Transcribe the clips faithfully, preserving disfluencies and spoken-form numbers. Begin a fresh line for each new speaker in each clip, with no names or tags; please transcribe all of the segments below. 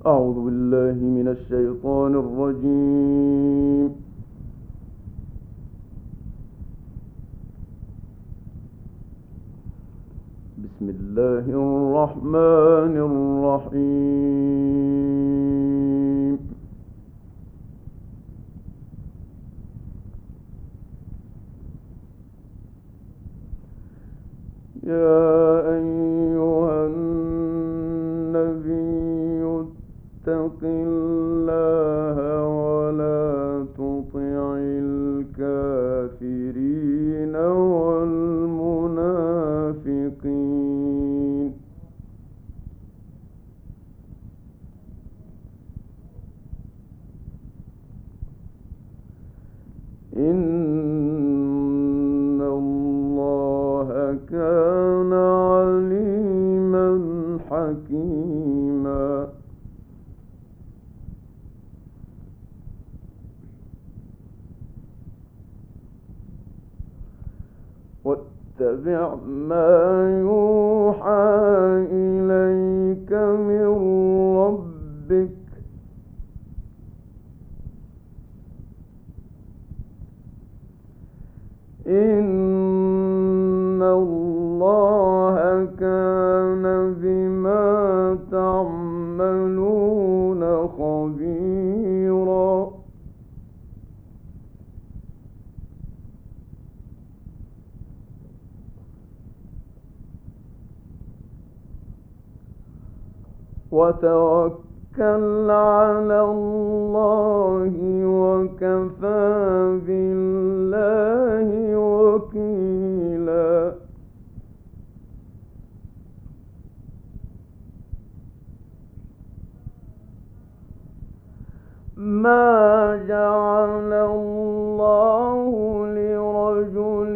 أعوذ بالله من الشيطان الرجيم. بسم الله الرحمن الرحيم. يا أيها النبي اتق الله ولا تطع الكافرين والمنافقين إن الله كان عليما حكيما. واتبع ما يوحى إليك من ربك إن الله كان بما تعملون خبيرا. وتوكل على الله وكفى بالله وكيلا. ما جعل الله لرجل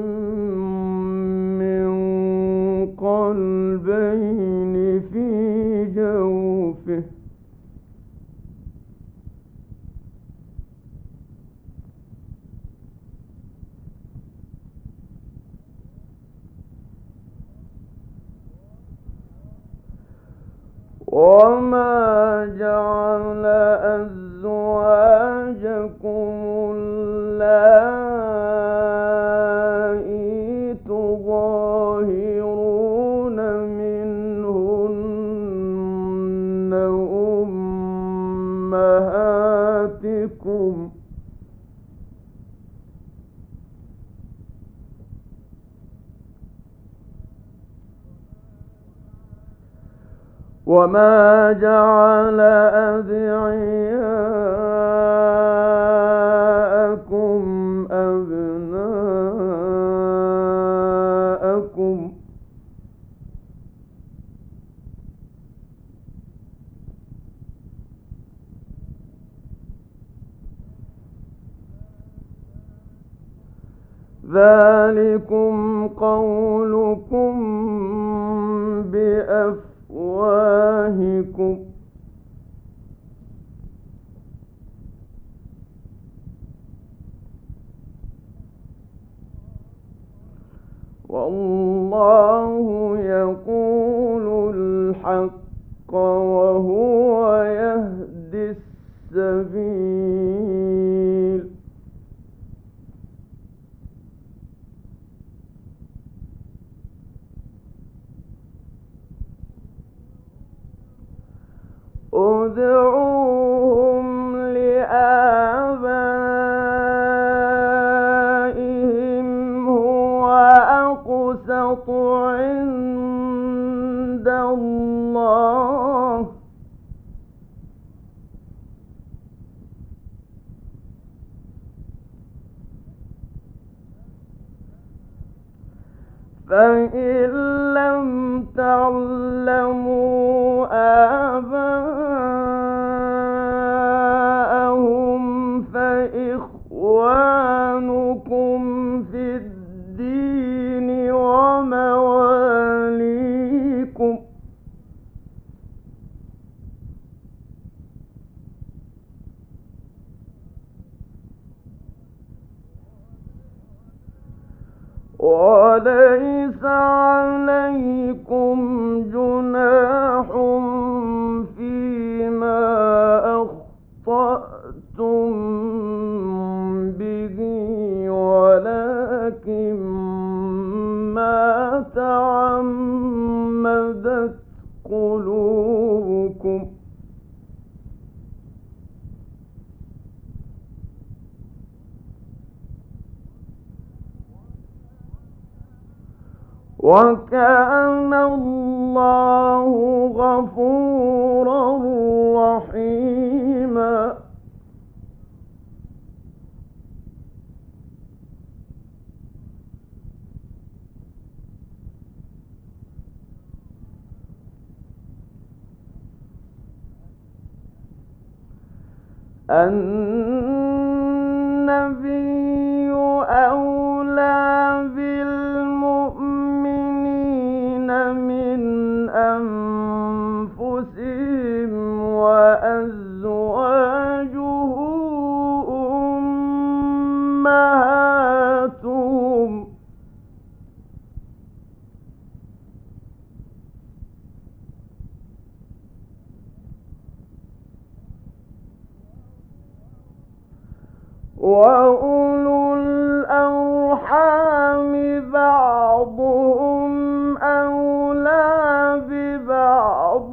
من قلبين في جوفه وما جعل أزواجكم اللائي تظاهرون منهن أمهاتكم وما جعل أدعياءكم أبناءكم ذلكم قولكم بأفواهكم والله يقول الحق وهو يهدي السبيل. ادعوهم لآبائهم هو أقسط عند الله فإن لم تعلموا آباءهم فإخوانكم في الدين ومواليكم وليس عليكم جناح وتعمدت قلوبكم وكان الله غفورا رحيما. النبي أولى بالمؤمنين من أنفسهم وأزواجه أمهاتهم وأولو الأرحام بعضهم أولى ببعض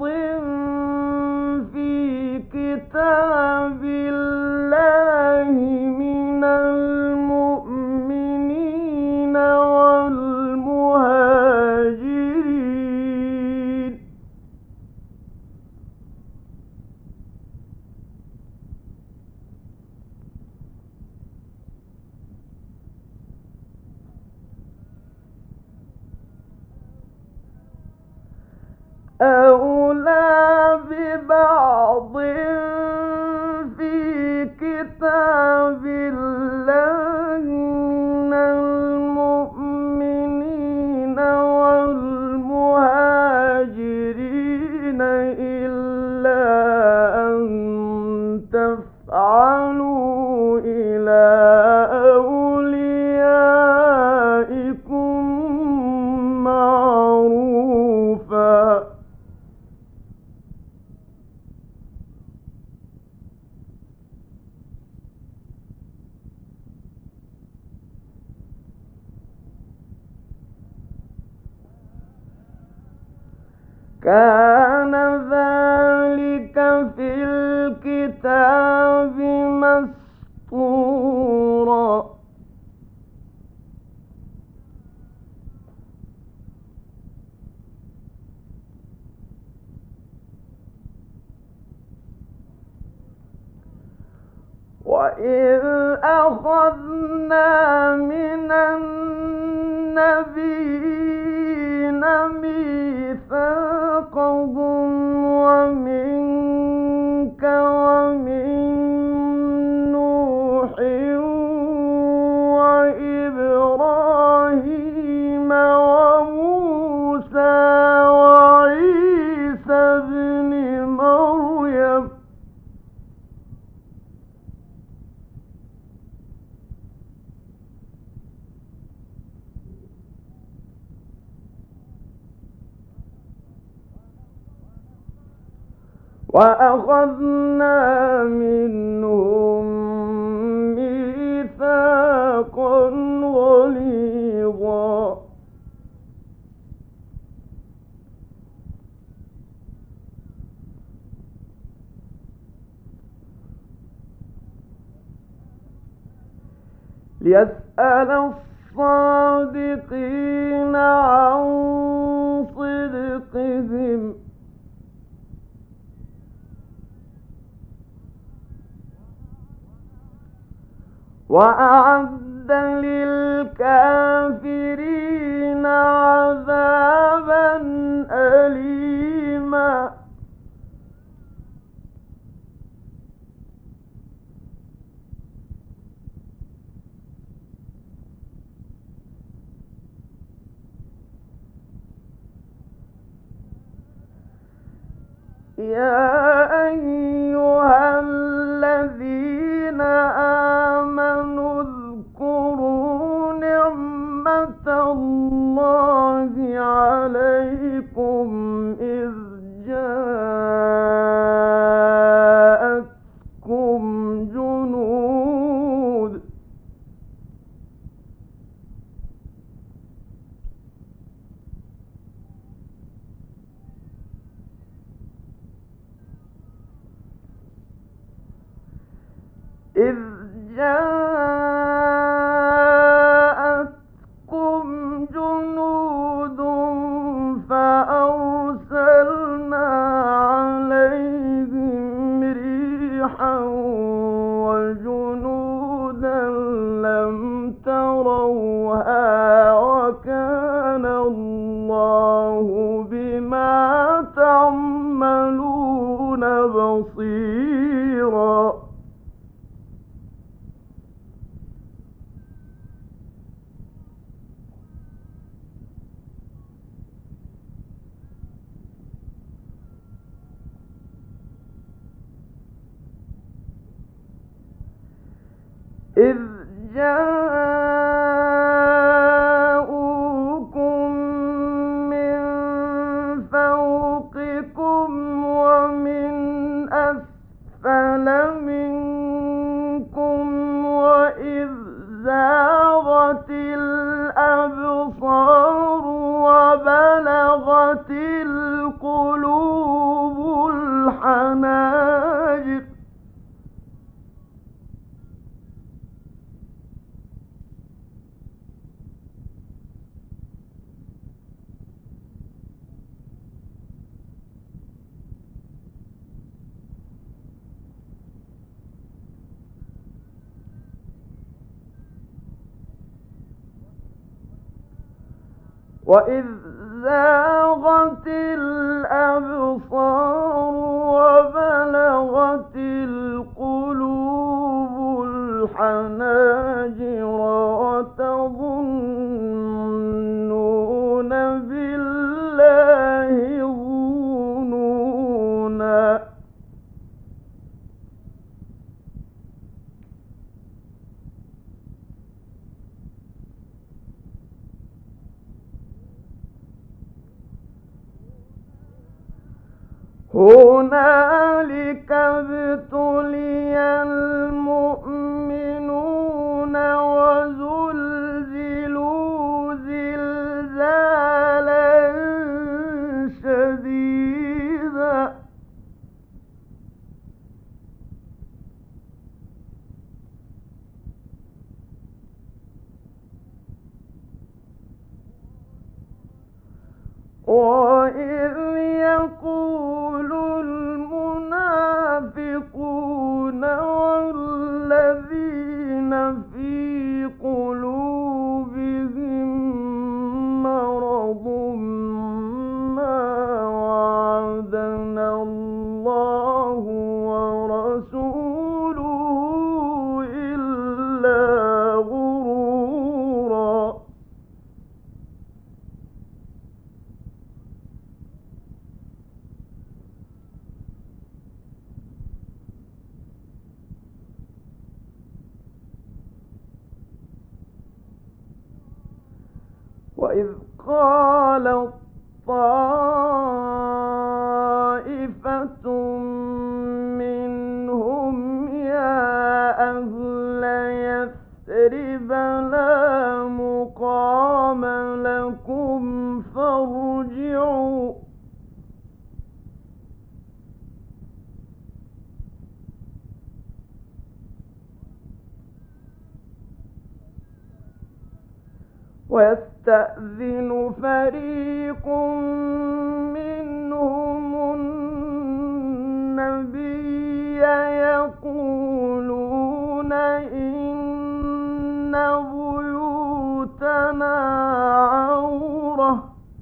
في كتاب الله من المؤمنين والمهاجرين أولى ببعض في كتاب الله من المؤمنين والمهاجرين إلا أن تفعلوا إلى أوليائكم معروفا كان ذلك في الكتاب مسطورا. وإذ أخذنا من النبيين ميثاقهم ومنك ومن نوح وإبراهيم وموسى وعيسى ابن مريم وأخذنا منهم ميثاقا غليظا. ليسأل الصادقين عن صدقهم وأعد للكافرين عذابا أليما. يا أيها الذين آمنوا اذكروا نعمة الله عليكم إذ جاءتكم جنود إذ جاءتكم جنود فأرسلنا عليهم ريحا وجنودا لم تروها وكان الله بما تعملون بصيرا. إذ جاءوكم من فوقكم ومن أسفل منكم وإذ زاغت الأبصار وبلغت القلوب الحناجر وإذ زاغت الأبصار وبلغت القلوب الحناجر وتظنون بالله الظنونا. هنالك ابتلي المؤمنون وزلزلوا زلزالا شديدا. وإذ يقول المنافقون والذين في قلوبهم مرض ما وعدنا الله ورسوله إلا غرورا. وإذ قالت طائفة منهم يا أهل يثرب لا مقام لكم فارجعوا ويستأذن فريق منهم النبي يقولون إن بيوتنا عورة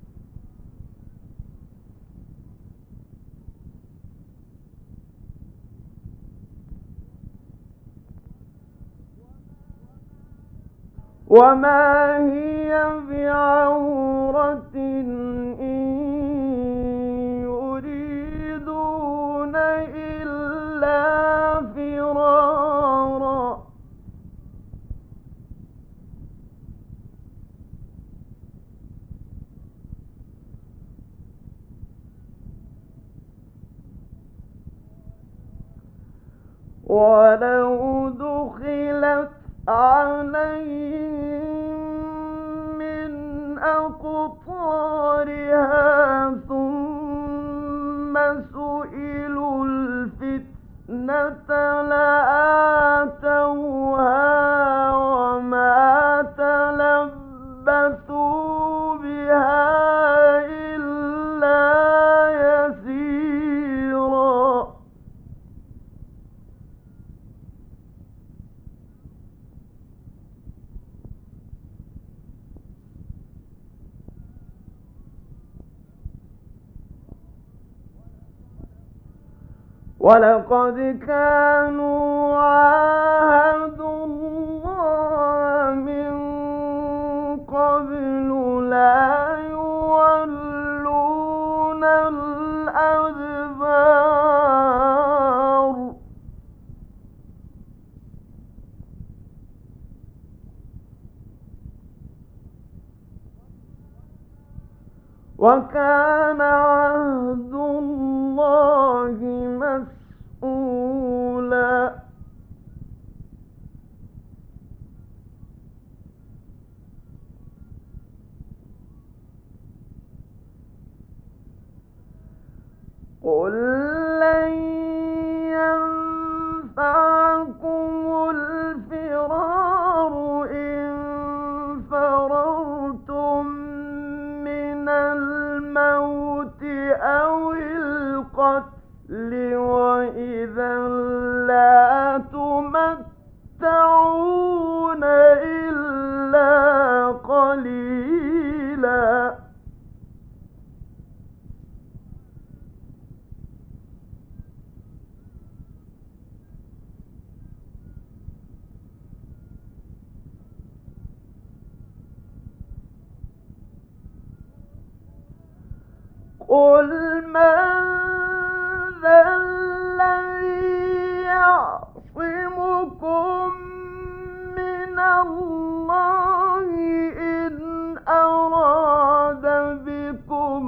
وما هي بعورة إن يريدون إلا فرارا. ولو دخلت عليهم من أقطارها ثم سئلوا الفتنة لآتوها ولقد كانوا عاهدوا الله من قبل لا يولون الأدبار وكان عهد الله مسؤولا قل لن ينفعكم الفرار إن فررتم من الموت أو القتل وإذا لا تمتعون إلا قليلا قل من ذا الذي يعصمكم من الله إن أراد بكم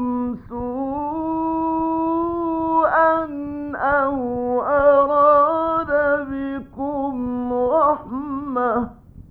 سوءا أو أراد بكم رحمة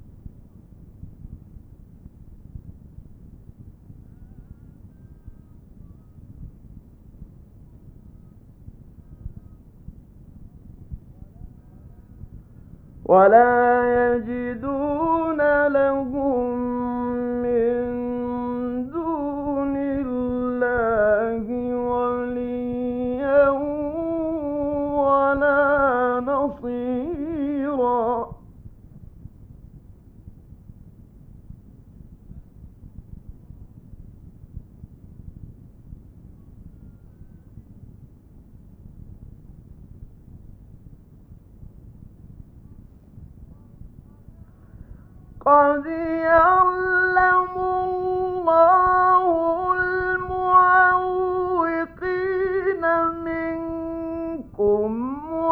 ولا يجدون لهم من دون الله وليا ولا نصيرا قد يعلم الله المعوقين منكم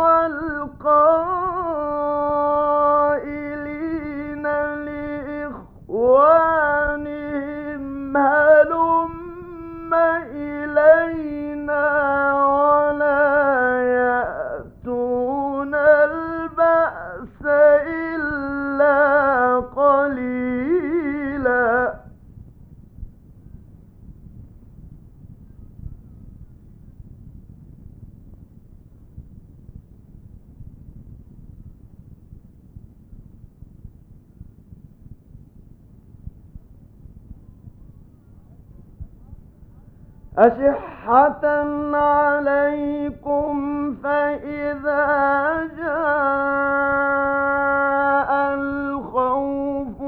والقائلين لإخوانهم هلم إلينا ولا يأتون البأس إلا قليلا أشحة عليكم فإذا جاء الخوف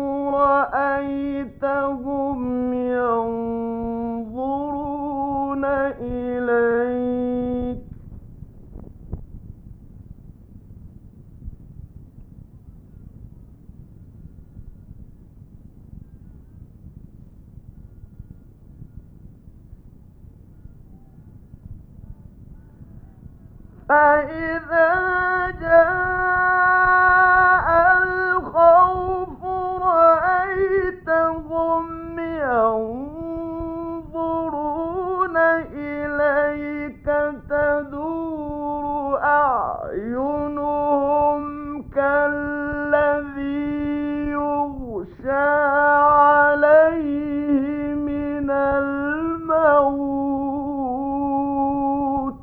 رأيتهم ينظرون إليك فإذا جاء الخوف رأيتهم ينظرون إليك تدور أعينهم كالذي يغشى عليه من الموت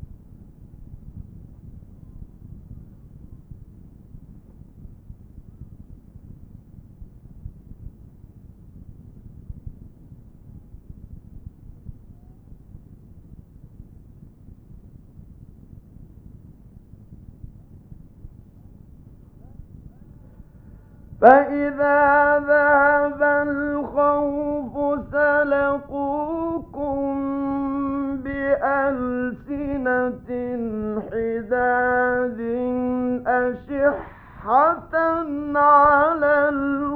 فإذا ذهب الخوف سلقوكم بألسنة حداد على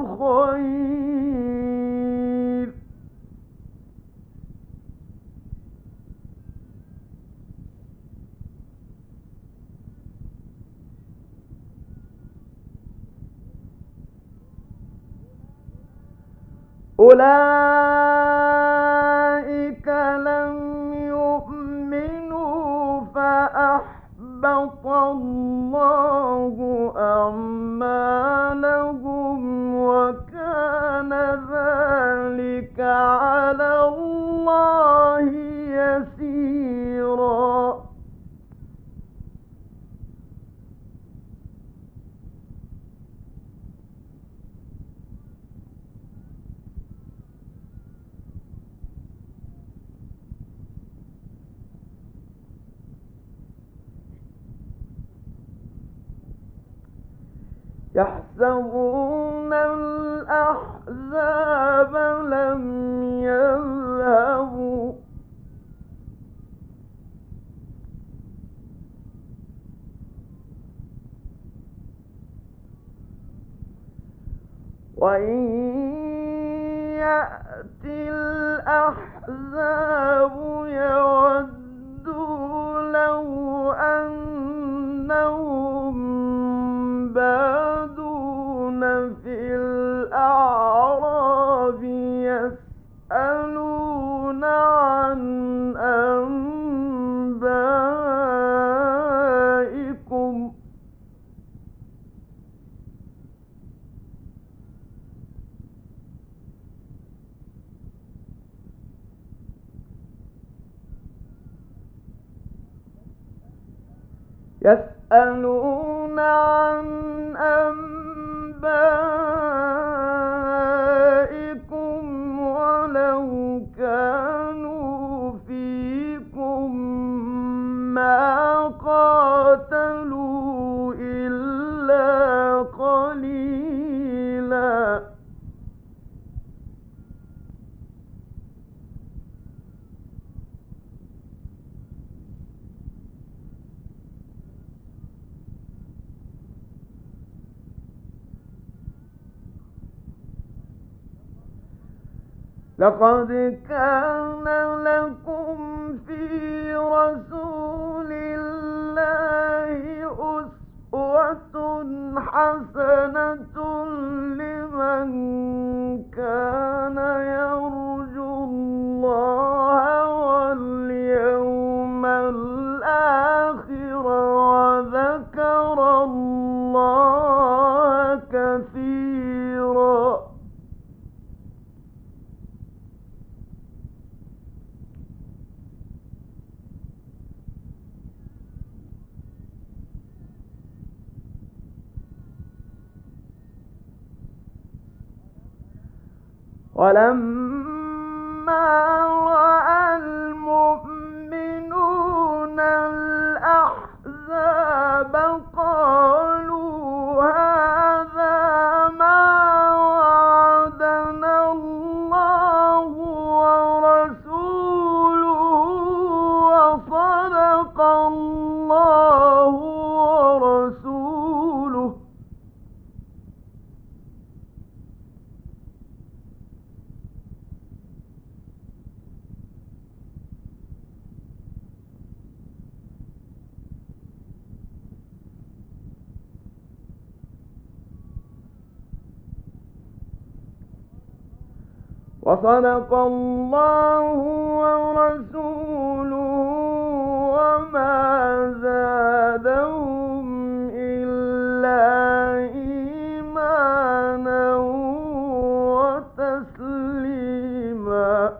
الخير أولئك لم يؤمنوا فأحبط الله أعمالهم وكان ذلك على الله يسيرا يحسبون الأحزاب لم يذهبوا وإن يأتي الأحزاب يودوا لو أنهم بادون في الأعراب يسألون عن أنبائكم يسألون عن أنبائكم ولو كانوا فيكم ما قاتلوا إلا قليلا لقد كان لكم في رسول الله أسوة حسنة لمن كان يرجو الله واليوم الآخر وذكر الله كثيرا ولما رأى المؤمنون الأحزاب قالوا هذا ما وعدنا الله ورسوله وصدق الله ورسوله وصدق الله ورسوله وما زادهم إلا إيمانا وتسليما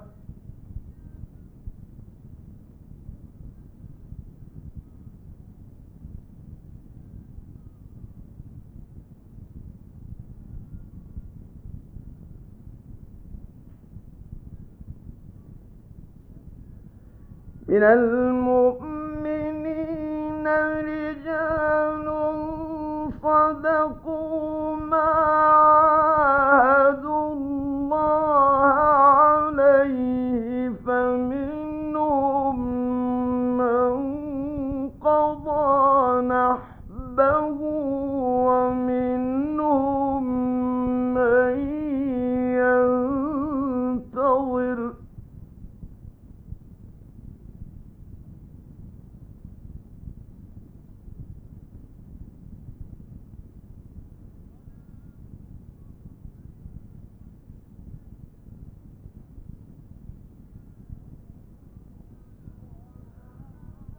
من المؤمنين رجال صدقوا ما عاهدوا الله عليه فمنهم من قضى نحبه ومن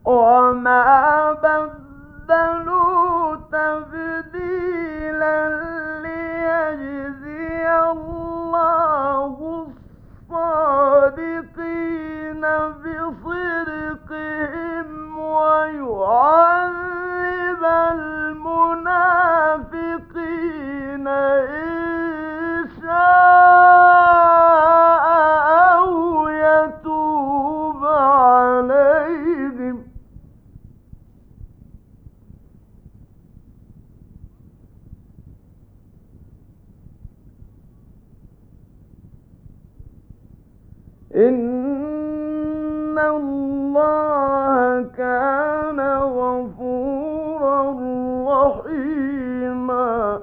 وما بدلوا تبديلا ليجزي الله الصادقين بصدقهم ويعذب المنافقين إن شاء أو يتوب عليهم. إن الله كان غفورا رحيما.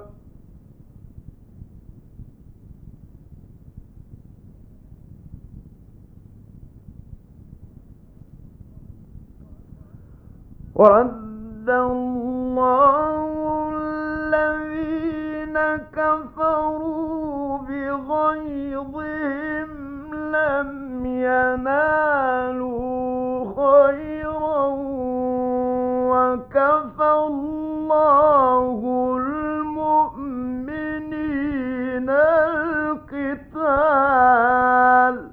ورد الله الذين كفروا بغيظهم لم ينالوا خيرا وكفى الله المؤمنين القتال.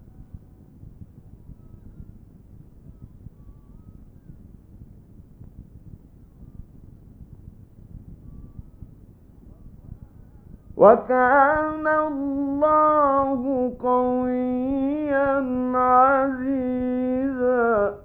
وكان الله قويا عزيزا.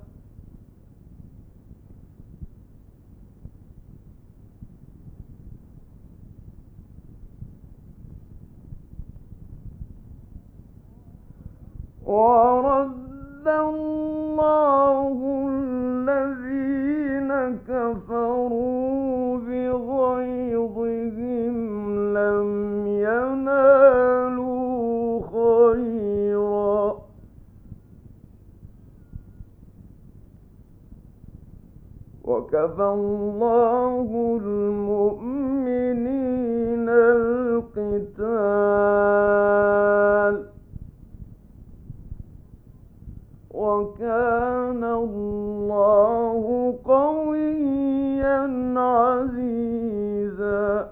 ورد الله الذين كفروا بغيظهم لم ينالوا خيرا وكفى الله المؤمنين القتال. وكان الله قويا عزيزا.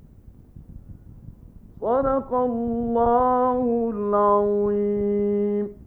صدق الله العظيم.